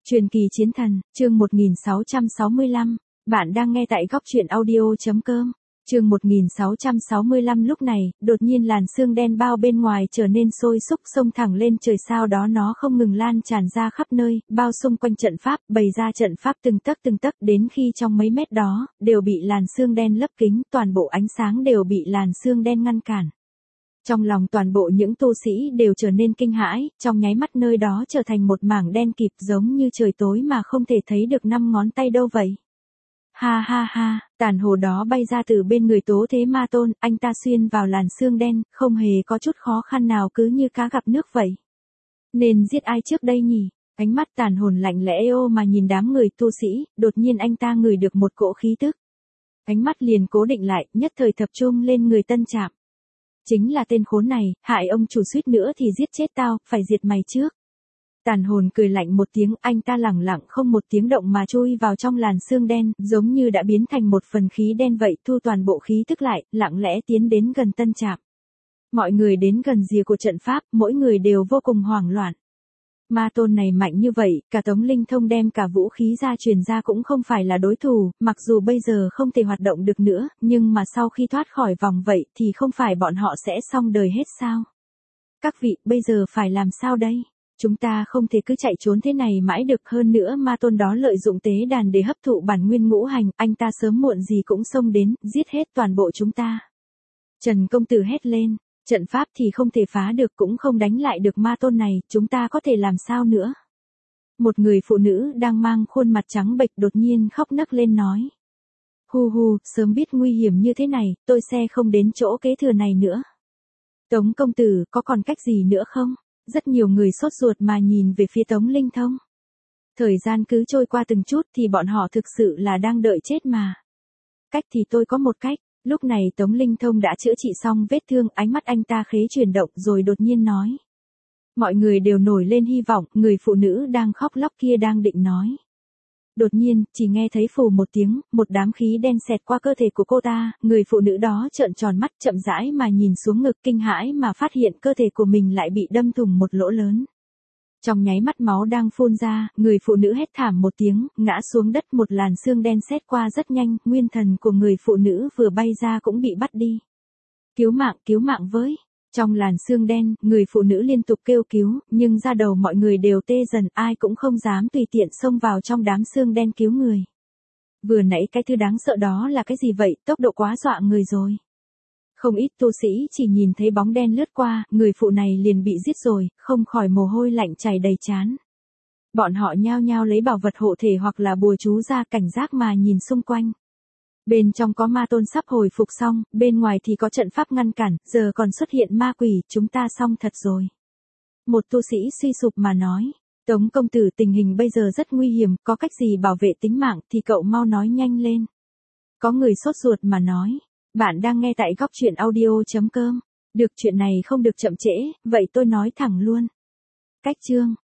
Truyền kỳ chiến thần, chương 1665, bạn đang nghe tại góc truyện audio.com. Chương 1665 lúc này, đột nhiên làn sương đen bao bên ngoài trở nên sôi sục xông thẳng lên trời, sau đó nó không ngừng lan tràn ra khắp nơi, bao xung quanh trận pháp, bày ra trận pháp từng tấc đến khi trong mấy mét đó, đều bị làn sương đen lấp kín, toàn bộ ánh sáng đều bị làn sương đen ngăn cản. Trong lòng toàn bộ những tu sĩ đều trở nên kinh hãi, trong nháy mắt nơi đó trở thành một mảng đen kịt giống như trời tối mà không thể thấy được 5 ngón tay đâu vậy. Ha ha ha, tàn hồ đó bay ra từ bên người Tố Thế Ma Tôn, anh ta xuyên vào làn sương đen, không hề có chút khó khăn nào, cứ như cá gặp nước vậy. Nên giết ai trước đây nhỉ? Ánh mắt tàn hồn lạnh lẽ mà nhìn đám người tu sĩ, đột nhiên anh ta ngửi được một cỗ khí tức. Ánh mắt liền cố định lại, nhất thời tập trung lên người Tân Trạm. Chính là tên khốn này, hại ông chủ suýt nữa thì giết chết tao, phải diệt mày trước. Tàn hồn cười lạnh một tiếng, anh ta lẳng lặng không một tiếng động mà chui vào trong làn sương đen, giống như đã biến thành một phần khí đen vậy, thu toàn bộ khí tức lại, lặng lẽ tiến đến gần Tân Trạm. Mọi người đến gần rìa của trận pháp, mỗi người đều vô cùng hoảng loạn. Ma tôn này mạnh như vậy, cả Tống Linh Thông đem cả vũ khí ra truyền ra cũng không phải là đối thủ, mặc dù bây giờ không thể hoạt động được nữa, nhưng mà sau khi thoát khỏi vòng vậy thì không phải bọn họ sẽ xong đời hết sao? Các vị, bây giờ phải làm sao đây? Chúng ta không thể cứ chạy trốn thế này mãi được, hơn nữa ma tôn đó lợi dụng tế đàn để hấp thụ bản nguyên ngũ hành, anh ta sớm muộn gì cũng xông đến, giết hết toàn bộ chúng ta. Trần công tử hét lên. Trận pháp thì không thể phá được, cũng không đánh lại được ma tôn này, chúng ta có thể làm sao nữa? Một người phụ nữ đang mang khuôn mặt trắng bệch đột nhiên khóc nấc lên nói. Hu hu, sớm biết nguy hiểm như thế này, tôi sẽ không đến chỗ kế thừa này nữa. Tống công tử, có còn cách gì nữa không? Rất nhiều người sốt ruột mà nhìn về phía Tống Linh Thông. Thời gian cứ trôi qua từng chút thì bọn họ thực sự là đang đợi chết mà. Cách thì tôi có một cách. Lúc này Tống Linh Thông đã chữa trị xong vết thương, ánh mắt anh ta khế chuyển động rồi đột nhiên nói. Mọi người đều nổi lên hy vọng, người phụ nữ đang khóc lóc kia đang định nói. Đột nhiên, chỉ nghe thấy phù một tiếng, một đám khí đen xẹt qua cơ thể của cô ta, người phụ nữ đó trợn tròn mắt chậm rãi mà nhìn xuống ngực, kinh hãi mà phát hiện cơ thể của mình lại bị đâm thủng một lỗ lớn. Trong nháy mắt máu đang phun ra, người phụ nữ hét thảm một tiếng, ngã xuống đất, một làn sương đen xẹt qua rất nhanh, nguyên thần của người phụ nữ vừa bay ra cũng bị bắt đi. Cứu mạng với. Trong làn sương đen, người phụ nữ liên tục kêu cứu, nhưng da đầu mọi người đều tê dần, ai cũng không dám tùy tiện xông vào trong đám sương đen cứu người. Vừa nãy cái thứ đáng sợ đó là cái gì vậy, tốc độ quá dọa người rồi. Không ít tu sĩ chỉ nhìn thấy bóng đen lướt qua, người phụ này liền bị giết rồi, không khỏi mồ hôi lạnh chảy đầy trán. Bọn họ nhao nhao lấy bảo vật hộ thể hoặc là bùa chú ra, cảnh giác mà nhìn xung quanh. Bên trong có ma tôn sắp hồi phục xong, bên ngoài thì có trận pháp ngăn cản, giờ còn xuất hiện ma quỷ, chúng ta xong thật rồi. Một tu sĩ suy sụp mà nói, Tống công tử, tình hình bây giờ rất nguy hiểm, có cách gì bảo vệ tính mạng thì cậu mau nói nhanh lên. Có người sốt ruột mà nói. Bạn đang nghe tại góc truyện audio.com. Được, chuyện này không được chậm trễ, vậy tôi nói thẳng luôn. Cách chương